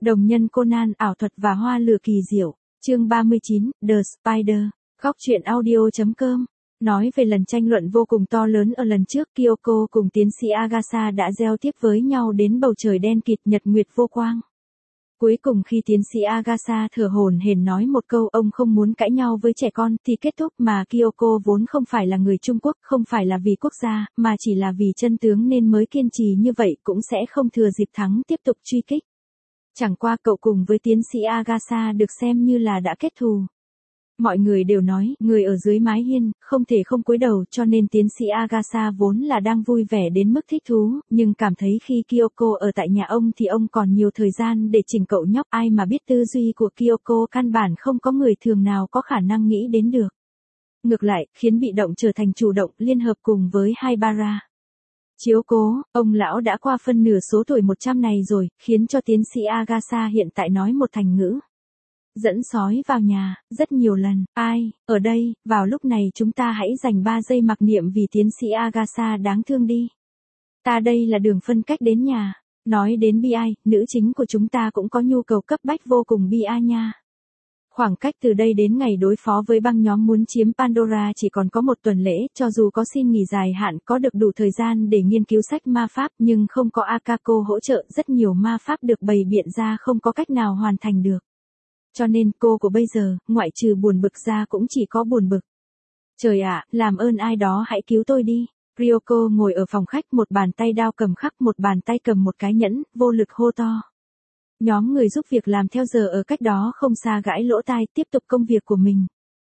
Đồng nhân Conan, ảo thuật và hoa lửa kỳ diệu. Chương 39, The Spider. Góc truyện audio.com. Nói về lần tranh luận vô cùng to lớn ở lần trước, Kyoko cùng tiến sĩ Agatha đã gieo tiếp với nhau đến bầu trời đen kịt, nhật nguyệt vô quang. Cuối cùng khi tiến sĩ Agatha thở hổn hển nói một câu ông không muốn cãi nhau với trẻ con thì kết thúc, mà Kyoko vốn không phải là người Trung Quốc, không phải là vì quốc gia, mà chỉ là vì chân tướng nên mới kiên trì như vậy, cũng sẽ không thừa dịp thắng tiếp tục truy kích. Chẳng qua cậu cùng với tiến sĩ Agatha được xem như là đã kết thù. Mọi người đều nói, người ở dưới mái hiên, không thể không cúi đầu, cho nên tiến sĩ Agatha vốn là đang vui vẻ đến mức thích thú, nhưng cảm thấy khi Kyoko ở tại nhà ông thì ông còn nhiều thời gian để chỉnh cậu nhóc, ai mà biết tư duy của Kyoko căn bản không có người thường nào có khả năng nghĩ đến được. Ngược lại, khiến bị động trở thành chủ động, liên hợp cùng với Haibara. Chiếu cố, ông lão đã qua phân nửa số tuổi 100 này rồi, khiến cho tiến sĩ Agatha hiện tại nói một thành ngữ. Dẫn sói vào nhà, rất nhiều lần, ai, ở đây, vào lúc này chúng ta hãy dành 3 giây mặc niệm vì tiến sĩ Agatha đáng thương đi. Ta đây là đường phân cách đến nhà. Nói đến bi ai, nữ chính của chúng ta cũng có nhu cầu cấp bách vô cùng bi ai nha. Khoảng cách từ đây đến ngày đối phó với băng nhóm muốn chiếm Pandora chỉ còn có một tuần lễ, cho dù có xin nghỉ dài hạn, có được đủ thời gian để nghiên cứu sách ma pháp nhưng không có Akako hỗ trợ, rất nhiều ma pháp được bày biện ra không có cách nào hoàn thành được. Cho nên cô của bây giờ, ngoại trừ buồn bực ra cũng chỉ có buồn bực. Trời ạ, làm ơn ai đó hãy cứu tôi đi. Ryoko ngồi ở phòng khách, một bàn tay đao cầm khắc, một bàn tay cầm một cái nhẫn, vô lực hô to. Nhóm người giúp việc làm theo giờ ở cách đó không xa gãi lỗ tai, tiếp tục công việc của mình.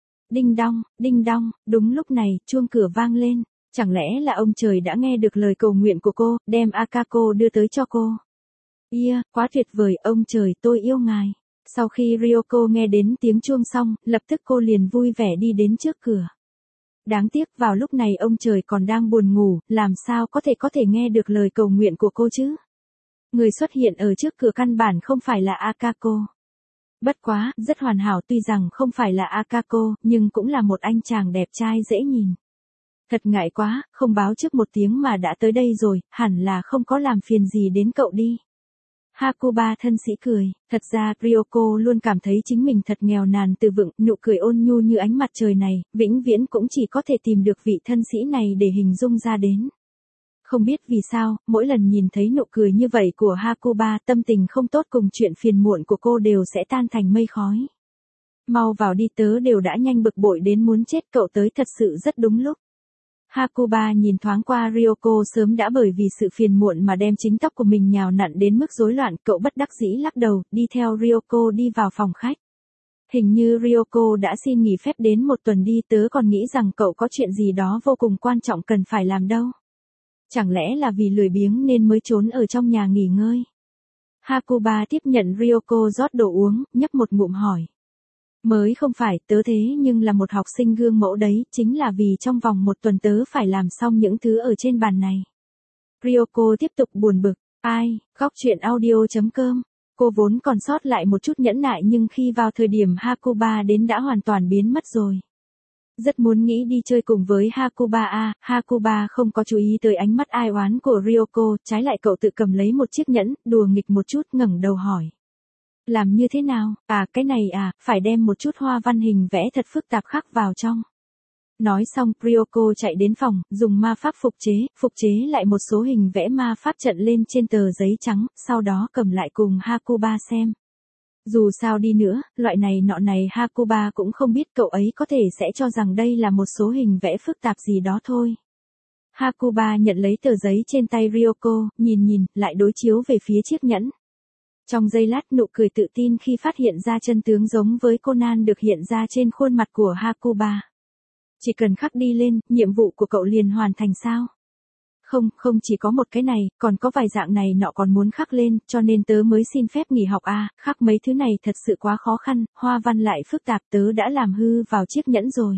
Đinh đong, đúng lúc này, chuông cửa vang lên. Chẳng lẽ là ông trời đã nghe được lời cầu nguyện của cô, đem Akako đưa tới cho cô. Quá tuyệt vời, ông trời, tôi yêu ngài. Sau khi Ryoko nghe đến tiếng chuông xong, lập tức cô liền vui vẻ đi đến trước cửa. Đáng tiếc vào lúc này ông trời còn đang buồn ngủ, làm sao có thể nghe được lời cầu nguyện của cô chứ? Người xuất hiện ở trước cửa căn bản không phải là Akako. Bất quá, rất hoàn hảo, tuy rằng không phải là Akako, nhưng cũng là một anh chàng đẹp trai dễ nhìn. Thật ngại quá, không báo trước một tiếng mà đã tới đây rồi, hẳn là không có làm phiền gì đến cậu đi. Hakuba thân sĩ cười, thật ra Ryoko luôn cảm thấy chính mình thật nghèo nàn từ vựng, nụ cười ôn nhu như ánh mặt trời này, vĩnh viễn cũng chỉ có thể tìm được vị thân sĩ này để hình dung ra đến. Không biết vì sao, mỗi lần nhìn thấy nụ cười như vậy của Hakuba, tâm tình không tốt cùng chuyện phiền muộn của cô đều sẽ tan thành mây khói. Mau vào đi, tớ đều đã nhanh bực bội đến muốn chết, cậu tới thật sự rất đúng lúc. Hakuba nhìn thoáng qua Ryoko sớm đã bởi vì sự phiền muộn mà đem chính tóc của mình nhào nặn đến mức rối loạn, cậu bất đắc dĩ lắc đầu, đi theo Ryoko đi vào phòng khách. Hình như Ryoko đã xin nghỉ phép đến một tuần đi, tớ còn nghĩ rằng cậu có chuyện gì đó vô cùng quan trọng cần phải làm đâu. Chẳng lẽ là vì lười biếng nên mới trốn ở trong nhà nghỉ ngơi? Hakuba tiếp nhận Ryoko rót đồ uống, nhấp một ngụm hỏi. Mới không phải, tớ thế nhưng là một học sinh gương mẫu đấy, chính là vì trong vòng một tuần tớ phải làm xong những thứ ở trên bàn này. Ryoko tiếp tục buồn bực, góc truyện audio.com. Cô vốn còn sót lại một chút nhẫn nại nhưng khi vào thời điểm Hakuba đến đã hoàn toàn biến mất rồi. Rất muốn nghĩ đi chơi cùng với Hakuba Hakuba không có chú ý tới ánh mắt ai oán của Ryoko, trái lại cậu tự cầm lấy một chiếc nhẫn, đùa nghịch một chút, ngẩng đầu hỏi. Làm như thế nào? Cái này phải đem một chút hoa văn hình vẽ thật phức tạp khắc vào trong. Nói xong, Ryoko chạy đến phòng, dùng ma pháp phục chế lại một số hình vẽ ma pháp trận lên trên tờ giấy trắng, sau đó cầm lại cùng Hakuba xem. Dù sao đi nữa, loại này nọ này Hakuba cũng không biết, cậu ấy có thể sẽ cho rằng đây là một số hình vẽ phức tạp gì đó thôi. Hakuba nhận lấy tờ giấy trên tay Ryoko, nhìn, lại đối chiếu về phía chiếc nhẫn. Trong giây lát, nụ cười tự tin khi phát hiện ra chân tướng giống với Conan được hiện ra trên khuôn mặt của Hakuba. Chỉ cần khắc đi lên, nhiệm vụ của cậu liền hoàn thành sao? Không chỉ có một cái này, còn có vài dạng này nọ còn muốn khắc lên, cho nên tớ mới xin phép nghỉ học khắc mấy thứ này thật sự quá khó khăn, hoa văn lại phức tạp, tớ đã làm hư vào chiếc nhẫn rồi.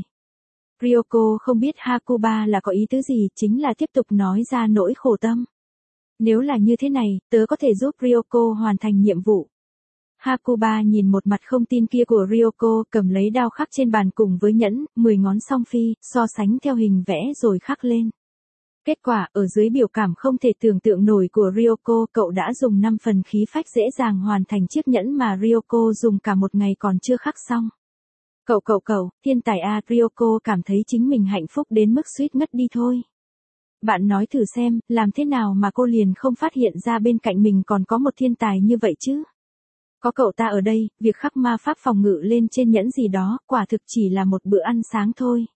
Ryoko không biết Hakuba là có ý tứ gì, chính là tiếp tục nói ra nỗi khổ tâm. Nếu là như thế này, tớ có thể giúp Ryoko hoàn thành nhiệm vụ. Hakuba nhìn một mặt không tin kia của Ryoko, cầm lấy đao khắc trên bàn cùng với nhẫn, 10 ngón song phi, so sánh theo hình vẽ rồi khắc lên. Kết quả, ở dưới biểu cảm không thể tưởng tượng nổi của Ryoko, cậu đã dùng 5 phần khí phách dễ dàng hoàn thành chiếc nhẫn mà Ryoko dùng cả một ngày còn chưa khắc xong. Cậu, thiên tài à, Ryoko cảm thấy chính mình hạnh phúc đến mức suýt ngất đi thôi. Bạn nói thử xem, làm thế nào mà cô liền không phát hiện ra bên cạnh mình còn có một thiên tài như vậy chứ? Có cậu ta ở đây, việc khắc ma pháp phòng ngự lên trên nhẫn gì đó, quả thực chỉ là một bữa ăn sáng thôi.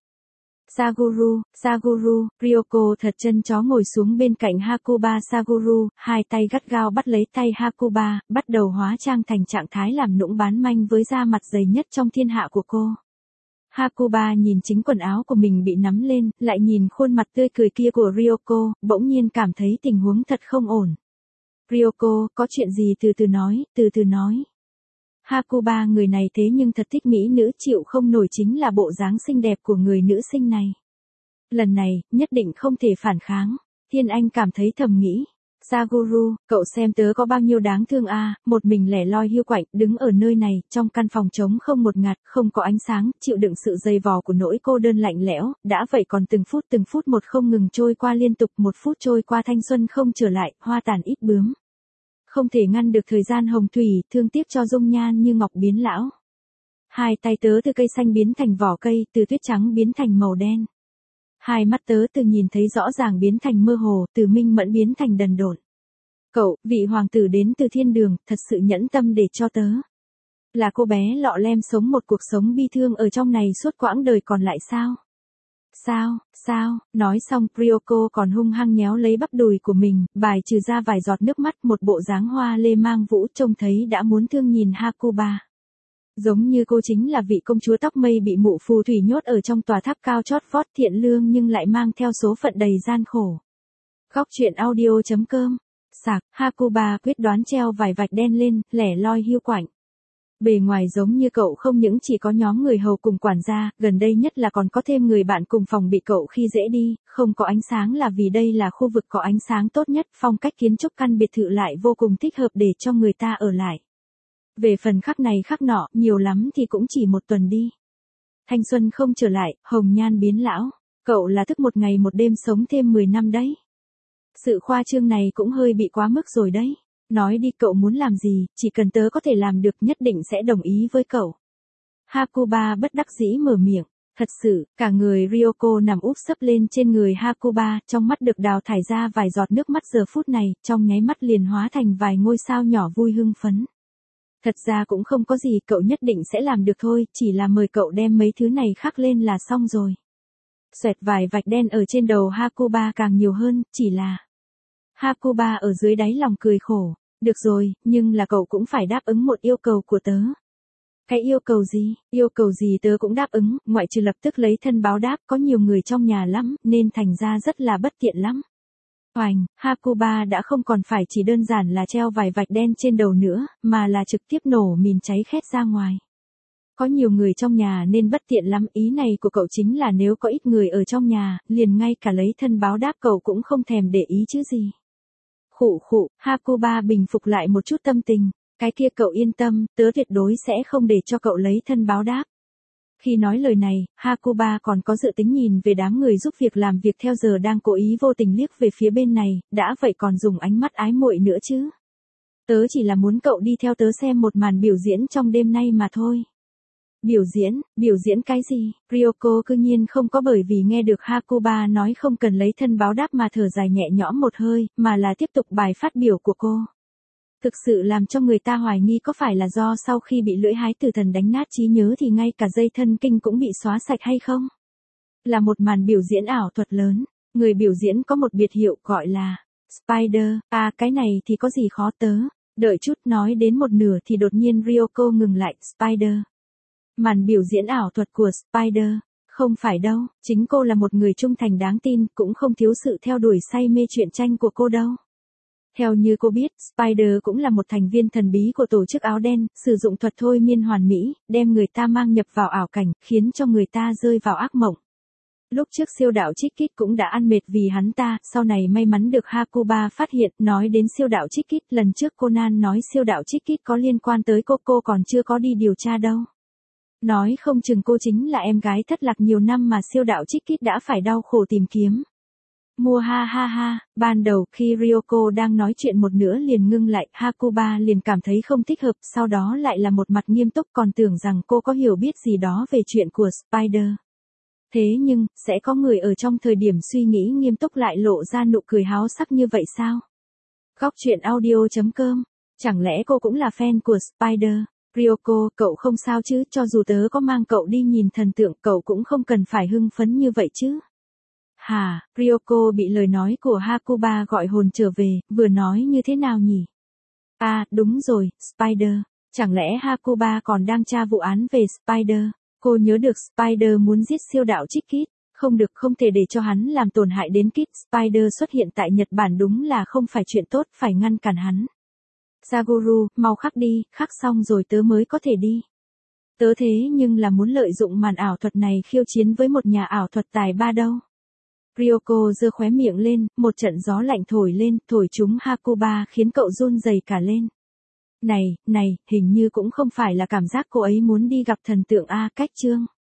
Saguru, Ryoko thật chân chó ngồi xuống bên cạnh Hakuba Saguru, hai tay gắt gao bắt lấy tay Hakuba, bắt đầu hóa trang thành trạng thái làm nũng bán manh với da mặt dày nhất trong thiên hạ của cô. Hakuba nhìn chính quần áo của mình bị nắm lên, lại nhìn khuôn mặt tươi cười kia của Ryoko, bỗng nhiên cảm thấy tình huống thật không ổn. Ryoko, có chuyện gì từ từ nói. Hakuba người này thế nhưng thật thích mỹ nữ, chịu không nổi chính là bộ dáng xinh đẹp của người nữ sinh này. Lần này, nhất định không thể phản kháng. Thiên Anh cảm thấy thầm nghĩ. Saguru, cậu xem tớ có bao nhiêu đáng thương à, một mình lẻ loi hiu quạnh, đứng ở nơi này, trong căn phòng trống không một ngạt, không có ánh sáng, chịu đựng sự dày vò của nỗi cô đơn lạnh lẽo, đã vậy còn từng phút một không ngừng trôi qua liên tục, 1 phút trôi qua thanh xuân không trở lại, hoa tàn ít bướm. Không thể ngăn được thời gian hồng thủy, thương tiếc cho dung nhan như ngọc biến lão. Hai tay tớ từ cây xanh biến thành vỏ cây, từ tuyết trắng biến thành màu đen. Hai mắt tớ từ nhìn thấy rõ ràng biến thành mơ hồ, từ minh mẫn biến thành đần độn. Cậu, vị hoàng tử đến từ thiên đường, thật sự nhẫn tâm để cho tớ. Là cô bé lọ lem sống một cuộc sống bi thương ở trong này suốt quãng đời còn lại sao? Sao, nói xong Ryoko còn hung hăng nhéo lấy bắp đùi của mình, bài trừ ra vài giọt nước mắt, một bộ dáng hoa lê mang vũ, trông thấy đã muốn thương nhìn Hakuba. Giống như cô chính là vị công chúa tóc mây bị mụ phù thủy nhốt ở trong tòa tháp cao chót vót, thiện lương nhưng lại mang theo số phận đầy gian khổ. Góc truyện audio.com. Sạc, Hakuba quyết đoán treo vài vạch đen lên, lẻ loi hiu quạnh. Bề ngoài giống như cậu không những chỉ có nhóm người hầu cùng quản gia, gần đây nhất là còn có thêm người bạn cùng phòng bị cậu khi dễ đi, không có ánh sáng là vì đây là khu vực có ánh sáng tốt nhất, phong cách kiến trúc căn biệt thự lại vô cùng thích hợp để cho người ta ở lại. Về phần khắc này khắc nọ, nhiều lắm thì cũng chỉ 1 tuần đi. Thanh xuân không trở lại, hồng nhan biến lão, cậu là thức một ngày một đêm sống thêm 10 năm đấy. Sự khoa trương này cũng hơi bị quá mức rồi đấy. Nói đi, cậu muốn làm gì, chỉ cần tớ có thể làm được nhất định sẽ đồng ý với cậu. Hakuba bất đắc dĩ mở miệng. Thật sự, cả người Ryoko nằm úp sấp lên trên người Hakuba, trong mắt được đào thải ra vài giọt nước mắt giờ phút này, trong nháy mắt liền hóa thành vài ngôi sao nhỏ vui hưng phấn. Thật ra cũng không có gì, cậu nhất định sẽ làm được thôi, chỉ là mời cậu đem mấy thứ này khắc lên là xong rồi. Xoẹt vài vạch đen ở trên đầu Hakuba càng nhiều hơn, chỉ là... Hakuba ở dưới đáy lòng cười khổ. Được rồi, nhưng là cậu cũng phải đáp ứng một yêu cầu của tớ. Cái yêu cầu gì? Yêu cầu gì tớ cũng đáp ứng, ngoại trừ lập tức lấy thân báo đáp, có nhiều người trong nhà lắm, nên thành ra rất là bất tiện lắm. Oành, Hakuba đã không còn phải chỉ đơn giản là treo vài vạch đen trên đầu nữa, mà là trực tiếp nổ mìn cháy khét ra ngoài. Có nhiều người trong nhà nên bất tiện lắm, ý này của cậu chính là nếu có ít người ở trong nhà, liền ngay cả lấy thân báo đáp cậu cũng không thèm để ý chứ gì. Khụ, Hakuba bình phục lại một chút tâm tình, cái kia cậu yên tâm, tớ tuyệt đối sẽ không để cho cậu lấy thân báo đáp. Khi nói lời này, Hakuba còn có dự tính nhìn về đám người giúp việc làm việc theo giờ đang cố ý vô tình liếc về phía bên này, đã vậy còn dùng ánh mắt ái muội nữa chứ. Tớ chỉ là muốn cậu đi theo tớ xem một màn biểu diễn trong đêm nay mà thôi. Biểu diễn cái gì? Ryoko cư nhiên không có bởi vì nghe được Hakuba nói không cần lấy thân báo đáp mà thở dài nhẹ nhõm một hơi, mà là tiếp tục bài phát biểu của cô. Thực sự làm cho người ta hoài nghi có phải là do sau khi bị lưỡi hái tử thần đánh nát trí nhớ thì ngay cả dây thân kinh cũng bị xóa sạch hay không? Là một màn biểu diễn ảo thuật lớn, người biểu diễn có một biệt hiệu gọi là Spider, cái này thì có gì khó tớ. Đợi chút nói đến một nửa thì đột nhiên Ryoko ngừng lại, Spider. Màn biểu diễn ảo thuật của Spider, không phải đâu, chính cô là một người trung thành đáng tin, cũng không thiếu sự theo đuổi say mê truyện tranh của cô đâu. Theo như cô biết, Spider cũng là một thành viên thần bí của tổ chức áo đen, sử dụng thuật thôi miên hoàn mỹ, đem người ta mang nhập vào ảo cảnh, khiến cho người ta rơi vào ác mộng. Lúc trước siêu đạo Trích Kít cũng đã ăn mệt vì hắn ta, sau này may mắn được Hakuba phát hiện, nói đến siêu đạo Trích Kít, lần trước Conan nói siêu đạo Trích Kít có liên quan tới cô còn chưa có đi điều tra đâu. Nói không chừng cô chính là em gái thất lạc nhiều năm mà siêu đạo Trích Kít đã phải đau khổ tìm kiếm. Mua ha ha ha, ban đầu khi Ryoko đang nói chuyện một nửa liền ngưng lại, Hakuba liền cảm thấy không thích hợp, sau đó lại là một mặt nghiêm túc còn tưởng rằng cô có hiểu biết gì đó về chuyện của Spider. Thế nhưng, sẽ có người ở trong thời điểm suy nghĩ nghiêm túc lại lộ ra nụ cười háo sắc như vậy sao? Góc truyện audio.com. Chẳng lẽ cô cũng là fan của Spider? Ryoko, cậu không sao chứ, cho dù tớ có mang cậu đi nhìn thần tượng, cậu cũng không cần phải hưng phấn như vậy chứ. Hả, Ryoko bị lời nói của Hakuba gọi hồn trở về, vừa nói như thế nào nhỉ? À, đúng rồi, Spider. Chẳng lẽ Hakuba còn đang tra vụ án về Spider? Cô nhớ được Spider muốn giết siêu đạo Trích Kid. Không được, không thể để cho hắn làm tổn hại đến Kid. Spider xuất hiện tại Nhật Bản đúng là không phải chuyện tốt, phải ngăn cản hắn. Saguru, mau khắc đi, khắc xong rồi tớ mới có thể đi. Tớ thế nhưng là muốn lợi dụng màn ảo thuật này khiêu chiến với một nhà ảo thuật tài ba đâu. Ryoko giơ khóe miệng lên, một trận gió lạnh thổi lên, thổi trúng Hakuba khiến cậu run rẩy cả lên. Này, hình như cũng không phải là cảm giác cô ấy muốn đi gặp thần tượng A, cách chương.